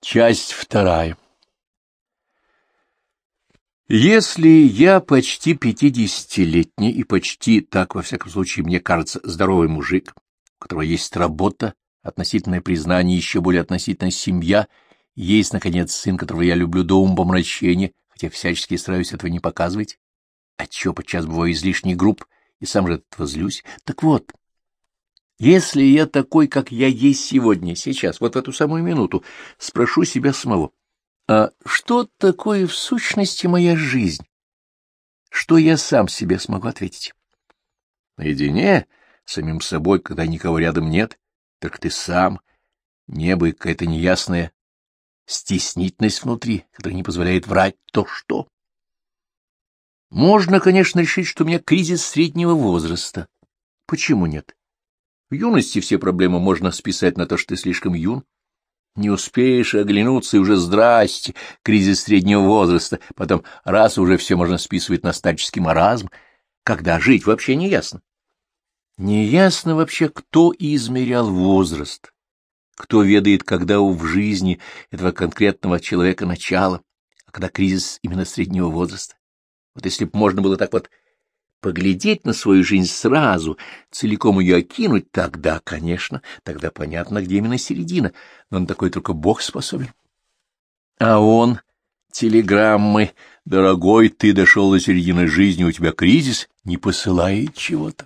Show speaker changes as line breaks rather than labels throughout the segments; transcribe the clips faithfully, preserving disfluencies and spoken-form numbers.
Часть вторая. Если я почти пятидесятилетний и почти, так, во всяком случае, мне кажется, здоровый мужик, у которого есть работа, относительное признание, еще более относительная семья, есть, наконец, сын, которого я люблю до умопомрачения, хотя всячески стараюсь этого не показывать, отчего подчас бываю излишне груб и сам же от этого злюсь, так вот, если я такой, как я есть сегодня, сейчас, вот в эту самую минуту, спрошу себя самого, а что такое в сущности моя жизнь? Что я сам себе смогу ответить? Наедине с самим собой, когда никого рядом нет, только ты сам, небо и какая-то неясная стеснительность внутри, которая не позволяет врать то что. Можно, конечно, решить, что у меня кризис среднего возраста. Почему нет? В юности все проблемы можно списать на то, что ты слишком юн. Не успеешь оглянуться, и уже здрасте, кризис среднего возраста, потом раз уже все можно списывать на старческий маразм. Когда жить, вообще не ясно. Не ясно вообще, кто измерял возраст, кто ведает, когда в жизни этого конкретного человека начало, а когда кризис именно среднего возраста. Вот если бы можно было так вот поглядеть на свою жизнь сразу, целиком ее окинуть, тогда, конечно, тогда понятно, где именно середина, но на такой только Бог способен. А он, телеграммы, дорогой, ты дошел до середины жизни, у тебя кризис, не посылает чего-то.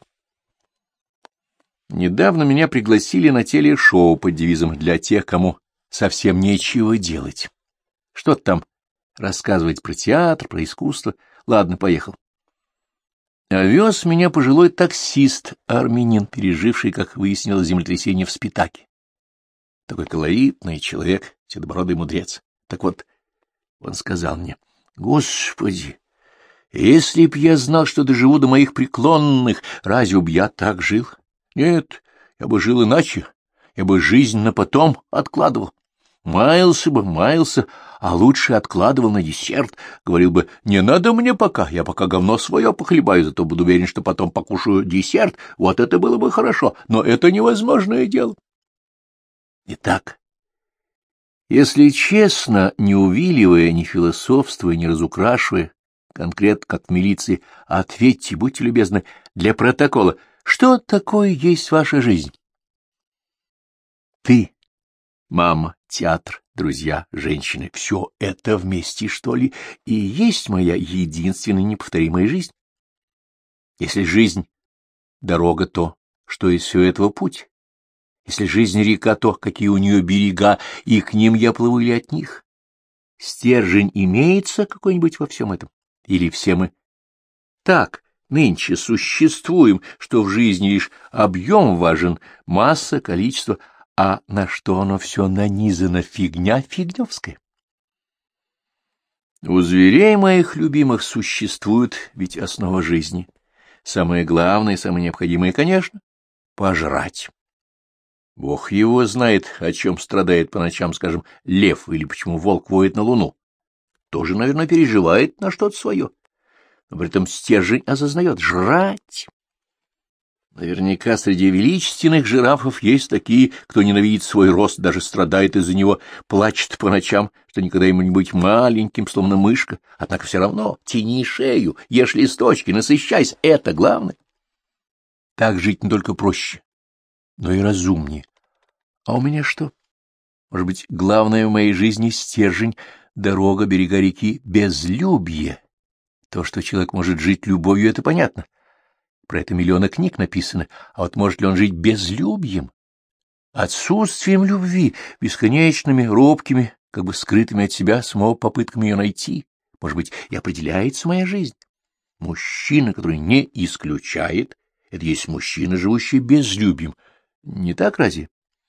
Недавно меня пригласили на телешоу под девизом «Для тех, кому совсем нечего делать». Что-то там рассказывать про театр, про искусство. Ладно, поехал. А вез меня пожилой таксист, армянин, переживший, как выяснилось, землетрясение в Спитаке. Такой колоритный человек, седобородый мудрец. Так вот, он сказал мне, «Господи, если б я знал, что доживу до моих преклонных, разве б я так жил? Нет, я бы жил иначе, я бы жизнь на потом откладывал. Маялся бы, маялся, а лучше откладывал на десерт. Говорил бы, не надо мне пока, я пока говно свое похлебаю, зато буду уверен, что потом покушаю десерт. Вот это было бы хорошо, но это невозможное дело». Итак, если честно, не увиливая, не философствуя, не разукрашивая, конкретно, как в милиции, ответьте, будьте любезны, для протокола, что такое есть ваша жизнь? Ты, мама, театр, друзья, женщины — все это вместе, что ли, и есть моя единственная неповторимая жизнь? Если жизнь — дорога, то что из всего этого путь? Если жизнь — река, то какие у нее берега, и к ним я плыву или от них? Стержень имеется какой-нибудь во всем этом? Или все мы так нынче существуем, что в жизни лишь объем важен, масса, количество, а на что оно все нанизано, фигня фигневская? У зверей моих любимых существует ведь основа жизни. Самое главное, самое необходимое, конечно, — пожрать. Бог его знает, о чем страдает по ночам, скажем, лев, или почему волк воет на луну. Тоже, наверное, переживает на что-то свое. Но при этом стержень осознает — жрать. Наверняка среди величественных жирафов есть такие, кто ненавидит свой рост, даже страдает из-за него, плачет по ночам, что никогда ему не быть маленьким, словно мышка. Однако все равно тяни шею, ешь листочки, насыщайся, это главное. Так жить не только проще, но и разумнее. А у меня что? Может быть, главное в моей жизни — стержень, дорога, берега реки, безлюбье. То, что человек может жить любовью, это понятно. Про это миллионы книг написаны. А вот может ли он жить безлюбьем? Отсутствием любви, бесконечными, робкими, как бы скрытыми от себя самого попытками ее найти? Может быть, и определяется моя жизнь? Мужчина, который не исключает, это есть мужчина, живущий безлюбьем. Не так разве?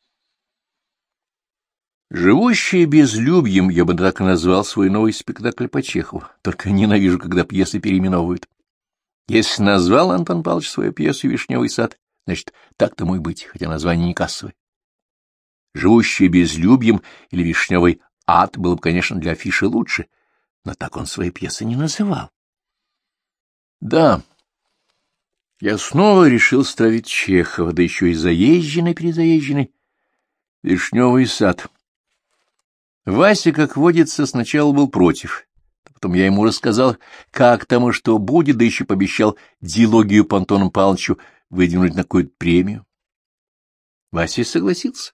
Живущий безлюбьем я бы так и назвал свой новый спектакль по Чехову, только ненавижу, когда пьесы переименовывают. Если назвал Антон Павлович свою пьесу «Вишневый сад», значит, так тому и быть, хотя название не кассовое. Живущий безлюбьем или «Вишневый ад» было бы, конечно, для афиши лучше, но так он свои пьесы не называл. Да, я снова решил ставить Чехова, да еще и заезженный-перезаезженный «Вишневый сад». Вася, как водится, сначала был против. Потом я ему рассказал, как там и что будет, да еще пообещал дилогию по Антону Павловичу выдвинуть на какую-то премию. Вася согласился.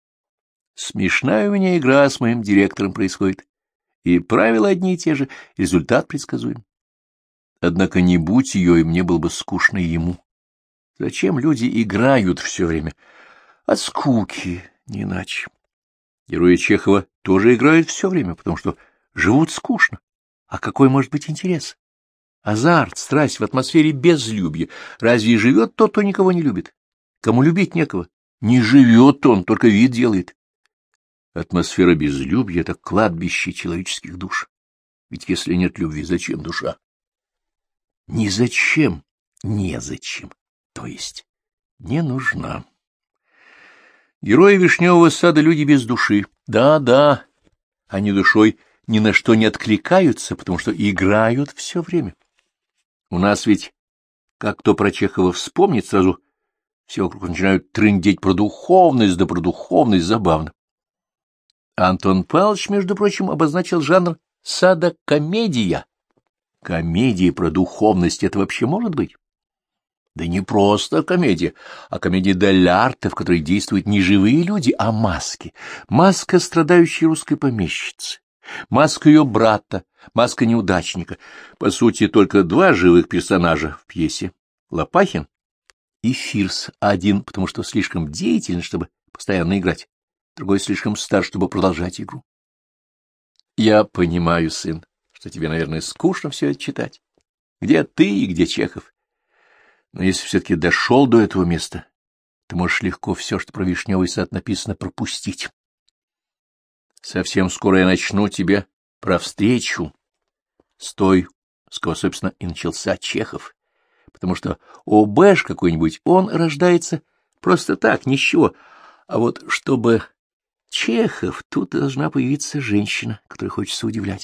Смешная у меня игра с моим директором происходит. И правила одни и те же, результат предсказуем. Однако не будь ее, и мне было бы скучно ему. Зачем люди играют все время? От скуки, не иначе. Герои Чехова тоже играют все время, потому что живут скучно. А какой может быть интерес? Азарт, страсть в атмосфере безлюбья. Разве живет тот, кто никого не любит? Кому любить некого? Не живет он, только вид делает. Атмосфера безлюбья — это кладбище человеческих душ. Ведь если нет любви, зачем душа? Ни зачем, незачем, то есть не нужна. Герои Вишневого сада — люди без души. Да, да, они душой ни на что не откликаются, потому что играют все время. У нас ведь, как кто про Чехова вспомнит, сразу все вокруг начинают трындеть про духовность, да про духовность забавно. Антон Павлович, между прочим, обозначил жанр садокомедия. Комедия про духовность — это вообще может быть? Да не просто комедия, а комедия дель-арте, в которой действуют не живые люди, а маски. Маска страдающей русской помещицы, маска ее брата, маска неудачника. По сути, только два живых персонажа в пьесе — Лопахин и Фирс. Один, потому что слишком деятельный, чтобы постоянно играть, другой слишком стар, чтобы продолжать игру. Я понимаю, сын, что тебе, наверное, скучно все это читать. Где ты и где Чехов? Но если все-таки дошел до этого места, ты можешь легко все, что про Вишневый сад написано, пропустить. Совсем скоро я начну тебе про встречу с той, с кого, собственно, и начался Чехов, потому что ОБЭш какой-нибудь, он рождается просто так, ничего, а вот чтобы Чехов, тут должна появиться женщина, которой хочется удивлять.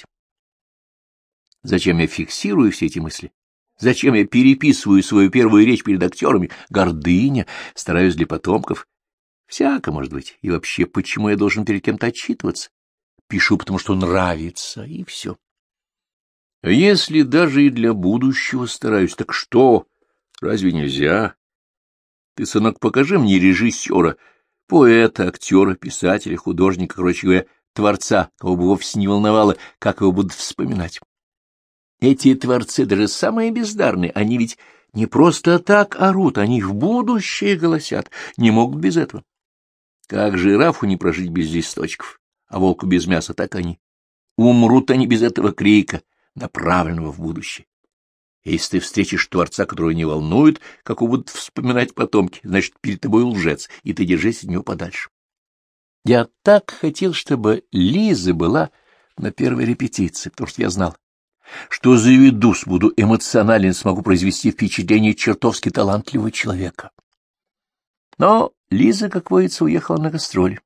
Зачем я фиксирую все эти мысли? Зачем я переписываю свою первую речь перед актерами? Гордыня, стараюсь для потомков. Всяко, может быть. И вообще, почему я должен перед кем-то отчитываться? Пишу, потому что нравится, и все. А если даже и для будущего стараюсь, так что? Разве нельзя? Ты, сынок, покажи мне режиссера, поэта, актера, писателя, художника, короче говоря, творца, кого бы вовсе не волновало, как его будут вспоминать. Эти творцы, даже самые бездарные, они ведь не просто так орут, они в будущее голосят, не могут без этого. Как жирафу не прожить без листочков, а волку без мяса, так они. Умрут они без этого крика, направленного в будущее. Если ты встретишь творца, которого не волнует, как его будут вспоминать потомки, значит, перед тобой лжец, и ты держись от него подальше. Я так хотел, чтобы Лиза была на первой репетиции, потому что я знал, что заведусь, буду эмоционален, смогу произвести впечатление чертовски талантливого человека. Но Лиза, как водится, уехала на гастроли.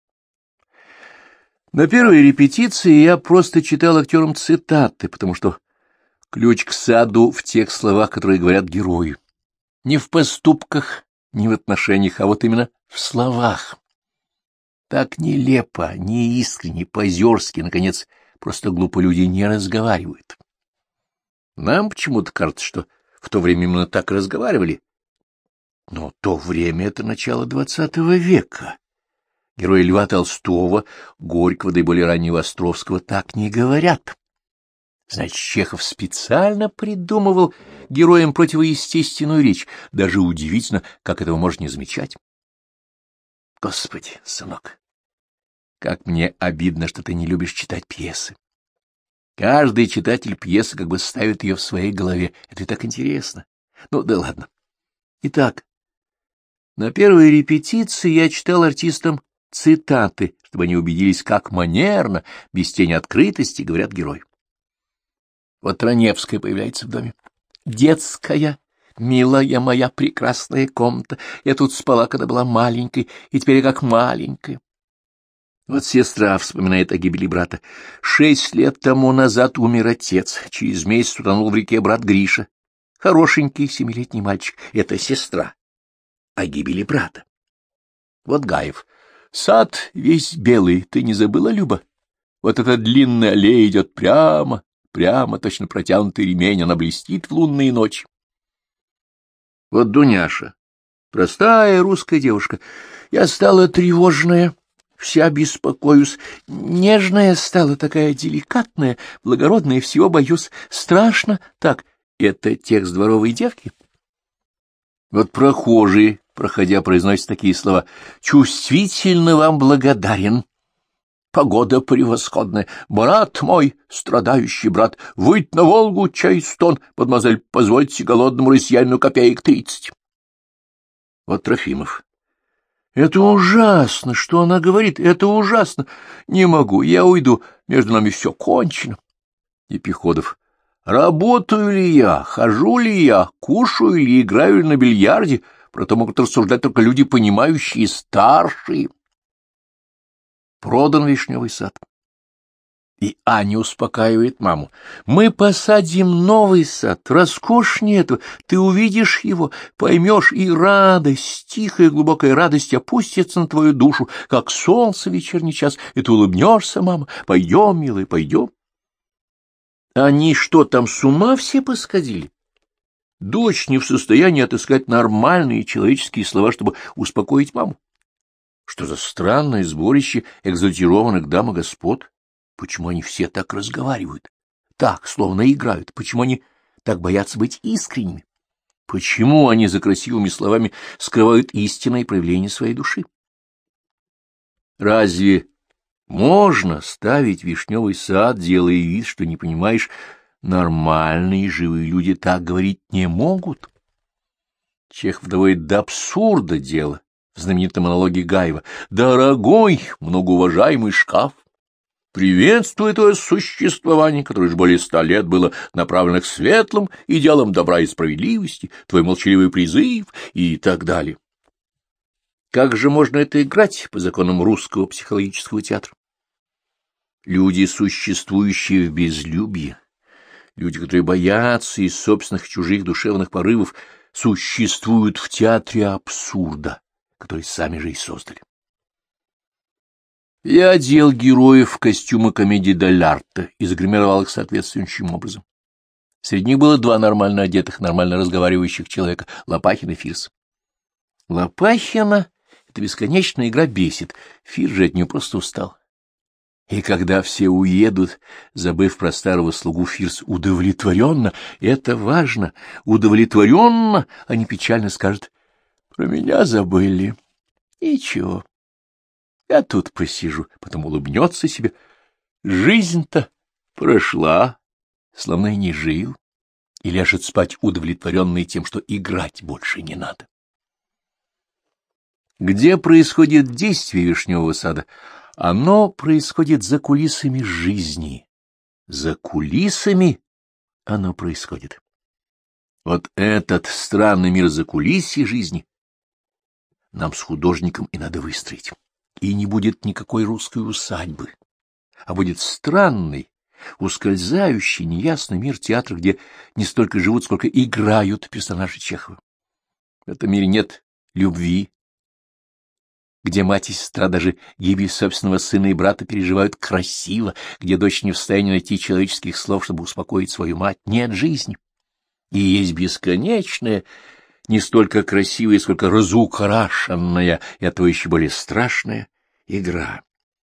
На первой репетиции я просто читал актерам цитаты, потому что ключ к саду в тех словах, которые говорят герои. Не в поступках, не в отношениях, а вот именно в словах. Так нелепо, неискренне, позерски, наконец, просто глупо люди не разговаривают. Нам почему-то кажется, что в то время именно так и разговаривали. Но то время — это начало двадцатого века. Герои Льва Толстого, Горького, да и более раннего Островского так не говорят. Значит, Чехов специально придумывал героям противоестественную речь. Даже удивительно, как этого можно не замечать. Господи, сынок, как мне обидно, что ты не любишь читать пьесы. Каждый читатель пьесы как бы ставит ее в своей голове. Это и так интересно. Ну, да ладно. Итак, на первой репетиции я читал артистам цитаты, чтобы они убедились, как манерно, без тени открытости, говорят герои. Вот Раневская появляется в доме. «Детская, милая моя прекрасная комната. Я тут спала, когда была маленькой, и теперь я как маленькая». Вот сестра вспоминает о гибели брата. Шесть лет тому назад умер отец. Через месяц утонул в реке брат Гриша. Хорошенький семилетний мальчик. Это сестра. О гибели брата. Вот Гаев. Сад весь белый. Ты не забыла, Люба? Вот эта длинная аллея идет прямо, прямо, точно протянутый ремень, она блестит в лунные ночи. Вот Дуняша, простая русская девушка, я стала тревожная, вся беспокоюсь, нежная стала, такая деликатная, благородная, всего боюсь, страшно. Так, это текст дворовой девки? Вот прохожие, проходя, произносят такие слова: «Чувствительно вам благодарен. Погода превосходная. Брат мой, страдающий брат, выйдь на Волгу, чай стон, мадемуазель, позвольте голодному россиянину копеек тридцать». Вот Трофимов. Это ужасно, что она говорит, это ужасно. Не могу, я уйду, между нами все кончено. Епиходов. Работаю ли я, хожу ли я, кушаю ли, играю ли на бильярде, про то могут рассуждать только люди, понимающие, старшие. Продан вишневый сад. И Аня успокаивает маму. Мы посадим новый сад, роскошнее этого. Ты увидишь его, поймешь, и радость, тихая глубокая радость опустится на твою душу, как солнце в вечерний час, и ты улыбнешься, мама. Пойдем, милый, пойдем. Они что, там с ума все посходили? Дочь не в состоянии отыскать нормальные человеческие слова, чтобы успокоить маму. Что за странное сборище экзальтированных дам и господ? Почему они все так разговаривают? Так, словно играют. Почему они так боятся быть искренними? Почему они за красивыми словами скрывают истинное проявление своей души? Разве можно ставить вишневый сад, делая вид, что не понимаешь? Нормальные живые люди так говорить не могут. Чехов доводит до абсурда дело в знаменитом монологе Гаева. «Дорогой, многоуважаемый шкаф, приветствую твое существование, которое уж более ста лет было направлено к светлым идеалам добра и справедливости, твой молчаливый призыв» и так далее. Как же можно это играть по законам русского психологического театра? Люди, существующие в безлюбии, люди, которые боятся из собственных чужих душевных порывов, существуют в театре абсурда, который сами же и создали. Я одел героев в костюмы комедии дель-арте и загримировал их соответствующим образом. Среди них было два нормально одетых, нормально разговаривающих человека — Лопахин и Фирс. Лопахина эта бесконечная игра бесит, Фирс же от нее просто устал. И когда все уедут, забыв про старого слугу, Фирс удовлетворенно, это важно, удовлетворенно, а не печально скажет: «Про меня забыли». Ничего. Я тут посижу, потом улыбнется себе. Жизнь-то прошла, словно и не жил, и ляжет спать удовлетворенный тем, что играть больше не надо. Где происходит действие вишневого сада? Оно происходит за кулисами жизни. За кулисами оно происходит. Вот этот странный мир закулисья жизни нам с художником и надо выстроить. И не будет никакой русской усадьбы, а будет странный, ускользающий, неясный мир театра, где не столько живут, сколько играют персонажи Чехова. В этом мире нет любви, где мать и сестра даже гибель собственного сына и брата переживают красиво, где дочь не в состоянии найти человеческих слов, чтобы успокоить свою мать. Нет жизни. И есть бесконечная, не столько красивая, сколько разукрашенная, и оттого еще более страшная игра.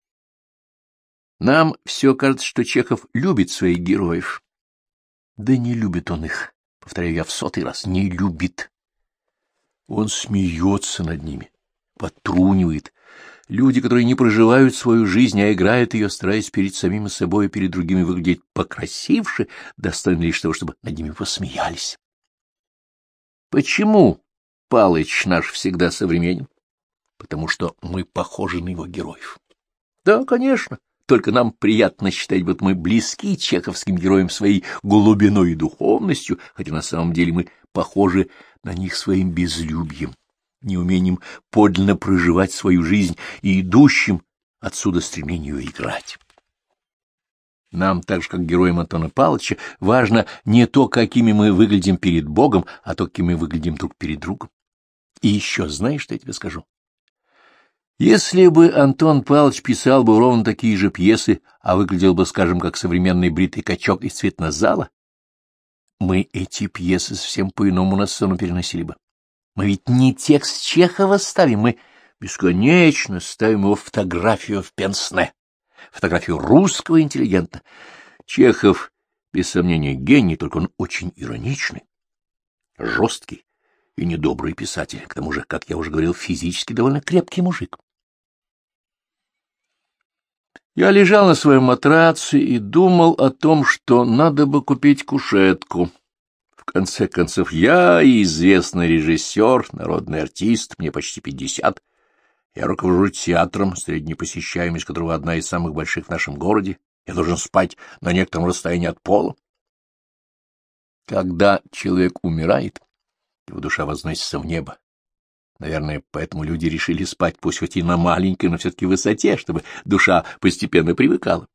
Нам все кажется, что Чехов любит своих героев. Да не любит он их, повторяю я в сотый раз, не любит. Он смеется над ними, подтрунивает. Люди, которые не проживают свою жизнь, а играют ее, стараясь перед самим собой и перед другими выглядеть покрасивше, достойны лишь того, чтобы над ними посмеялись. Почему Палыч наш всегда современен? Потому что мы похожи на его героев. Да, конечно, только нам приятно считать, будто мы близки чеховским героям своей глубиной и духовностью, хотя на самом деле мы похожи на них своим безлюбием, неумением подлинно проживать свою жизнь и идущим отсюда стремлению играть. Нам, так же как героям Антона Павловича, важно не то, какими мы выглядим перед Богом, а то, какими мы выглядим друг перед другом. И еще, знаешь, что я тебе скажу? Если бы Антон Павлович писал бы ровно такие же пьесы, а выглядел бы, скажем, как современный бритый качок из цветнозала, мы эти пьесы совсем по-иному на сцену переносили бы. Мы ведь не текст Чехова ставим, мы бесконечно ставим его фотографию в пенсне, фотографию русского интеллигента. Чехов, без сомнения, гений, только он очень ироничный, жесткий и недобрый писатель, к тому же, как я уже говорил, физически довольно крепкий мужик. Я лежал на своем матраце и думал о том, что надо бы купить кушетку. В конце концов, я известный режиссер, народный артист, мне почти пятьдесят. Я руковожу театром, средняя посещаемость которого одна из самых больших в нашем городе. Я должен спать на некотором расстоянии от пола. Когда человек умирает, его душа возносится в небо. Наверное, поэтому люди решили спать, пусть хоть и на маленькой, но все-таки высоте, чтобы душа постепенно привыкала.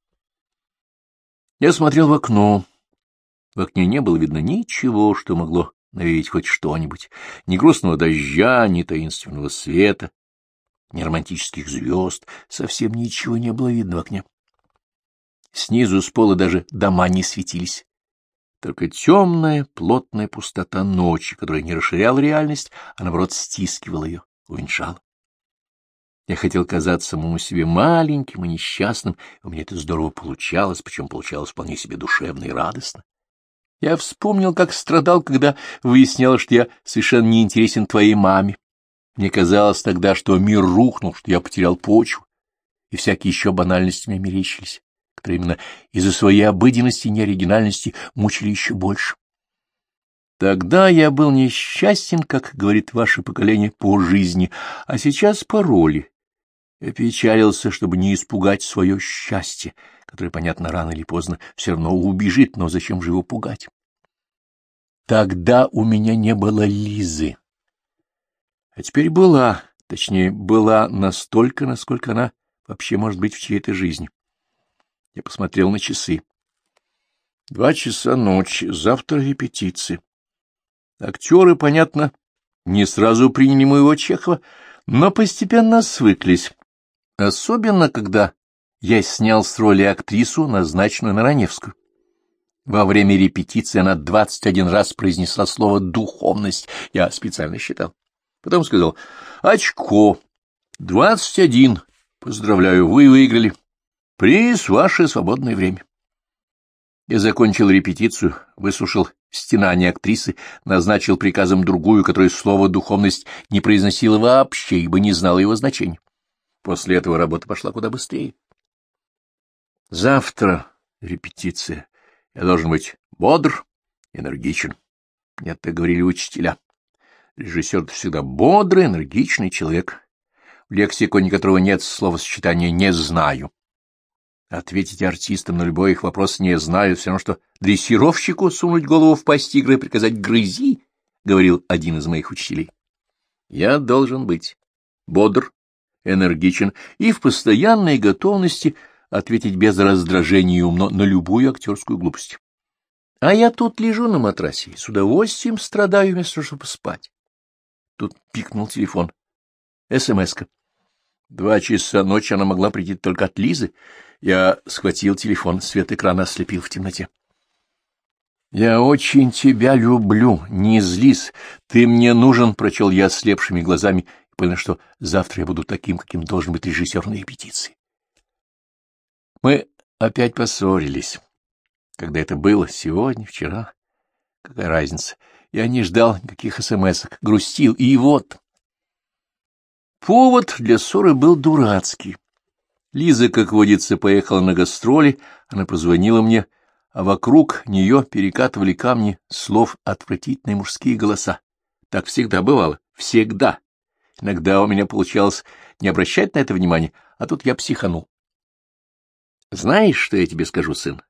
Я смотрел в окно. В окне не было видно ничего, что могло навеять хоть что-нибудь. Ни грустного дождя, ни таинственного света, ни романтических звезд. Совсем ничего не было видно в окне. Снизу с пола даже дома не светились. Только темная, плотная пустота ночи, которая не расширяла реальность, а, наоборот, стискивала ее, уменьшала. Я хотел казаться самому себе маленьким и несчастным, и у меня это здорово получалось, причем получалось вполне себе душевно и радостно. Я вспомнил, как страдал, когда выяснялось, что я совершенно не интересен твоей маме. Мне казалось тогда, что мир рухнул, что я потерял почву, и всякие еще банальности мне мерещились, которые именно из-за своей обыденности и неоригинальности мучили еще больше. Тогда я был несчастен, как говорит ваше поколение, по жизни, а сейчас по роли. Я печалился, чтобы не испугать свое счастье, которое, понятно, рано или поздно все равно убежит, но зачем же его пугать? Тогда у меня не было Лизы. А теперь была, точнее, была настолько, насколько она вообще может быть в чьей-то жизни. Я посмотрел на часы. Два часа ночи, завтра репетиции. Актеры, понятно, не сразу приняли моего Чехова, но постепенно свыклись. Особенно, когда я снял с роли актрису, назначенную на Раневскую. Во время репетиции она двадцать один раз произнесла слово «духовность». Я специально считал. Потом сказал «Очко, двадцать один. Поздравляю, вы выиграли. Приз — ваше свободное время». Я закончил репетицию, выслушал стенание актрисы, назначил приказом другую, которая слово «духовность» не произносила вообще, ибо не знала его значения. После этого работа пошла куда быстрее. Завтра репетиция. Я должен быть бодр, энергичен. Нет, так говорили учителя. Режиссер — всегда бодрый, энергичный человек, в лексиконе которого нет словосочетания «не знаю». Ответить артистам на любой их вопрос «не знаю» все равно, что дрессировщику сунуть голову в пасть тигра и приказать «грызи», — говорил один из моих учителей. Я должен быть бодр, энергичен и в постоянной готовности ответить без раздражения и умно на любую актерскую глупость. А я тут лежу на матрасе и с удовольствием страдаю вместо того, чтобы спать. Тут пикнул телефон. СМС-ка. Два часа ночи она могла прийти только от Лизы. Я схватил телефон, свет экрана ослепил в темноте. «Я очень тебя люблю, не злись. Ты мне нужен», — прочел я ослепшими глазами и понял, что завтра я буду таким, каким должен быть режиссер на репетиции. Мы опять поссорились. Когда это было? Сегодня, вчера? Какая разница? Я не ждал никаких смс-ок, грустил, и вот... Повод для ссоры был дурацкий. Лиза, как водится, поехала на гастроли, она позвонила мне, а вокруг нее перекатывали камни слов отвратительные мужские голоса. Так всегда бывало, всегда. Иногда у меня получалось не обращать на это внимания, а тут я психанул. Знаешь, что я тебе скажу, сын?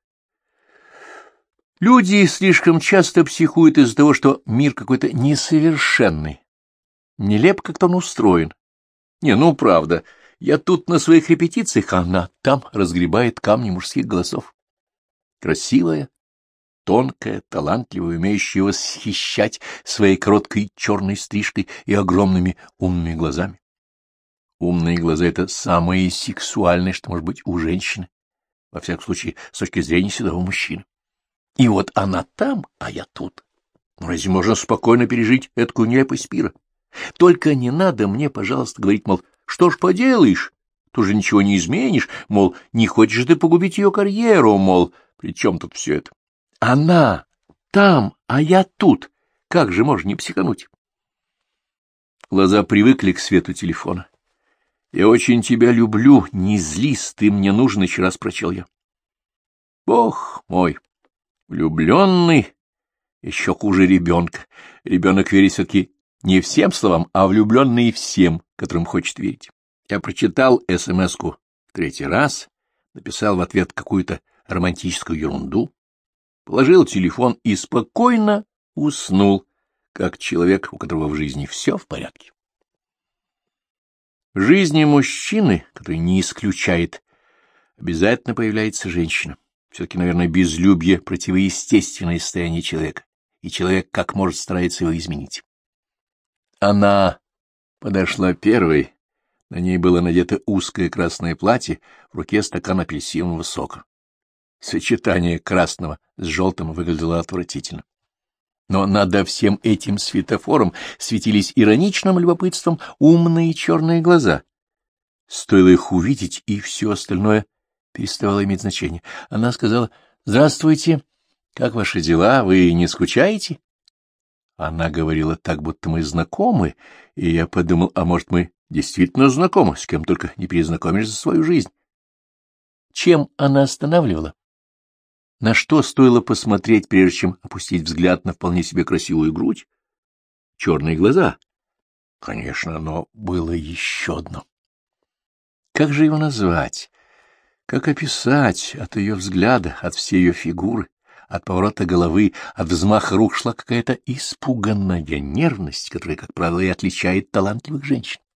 Люди слишком часто психуют из-за того, что мир какой-то несовершенный, нелеп как-то он устроен. Не, ну правда, я тут на своих репетициях, а она там разгребает камни мужских голосов. Красивая, тонкая, талантливая, умеющая восхищать своей короткой черной стрижкой и огромными умными глазами. Умные глаза — это самое сексуальное, что может быть у женщины, во всяком случае, с точки зрения седого мужчины. И вот она там, а я тут. Ну, разве можно спокойно пережить эткую нелепость мира? Только не надо мне, пожалуйста, говорить, мол, что ж поделаешь, ты уже ничего не изменишь, мол, не хочешь же ты погубить ее карьеру, мол, при чем тут все это? Она там, а я тут. Как же можно не психануть? Глаза привыкли к свету телефона. «Я очень тебя люблю, не злись, ты мне нужен», — еще раз прочел я. Бог мой, влюбленный еще хуже ребенка. Ребенок верит все-таки не всем словам, а влюбленный всем, которым хочет верить. Я прочитал эс-эм-эску в третий раз, написал в ответ какую-то романтическую ерунду, положил телефон и спокойно уснул, как человек, у которого в жизни все в порядке. В жизни мужчины, который не исключает, обязательно появляется женщина. Все-таки, наверное, безлюбие — противоестественное состояние человека, и человек как может старается его изменить. Она подошла первой, на ней было надето узкое красное платье, в руке стакан апельсинового сока. Сочетание красного с желтым выглядело отвратительно. Но над всем этим светофором светились ироничным любопытством умные черные глаза. Стоило их увидеть, и все остальное переставало иметь значение. Она сказала: «Здравствуйте, как ваши дела? Вы не скучаете?» Она говорила так, будто мы знакомы, и я подумал, а может, мы действительно знакомы, с кем только не перезнакомишь за свою жизнь. Чем она останавливала? На что стоило посмотреть, прежде чем опустить взгляд на вполне себе красивую грудь? Черные глаза. Конечно, но было еще одно. Как же его назвать? Как описать? От ее взгляда, от всей ее фигуры, от поворота головы, от взмаха рук шла какая-то испуганная нервность, которая, как правило, и отличает талантливых женщин.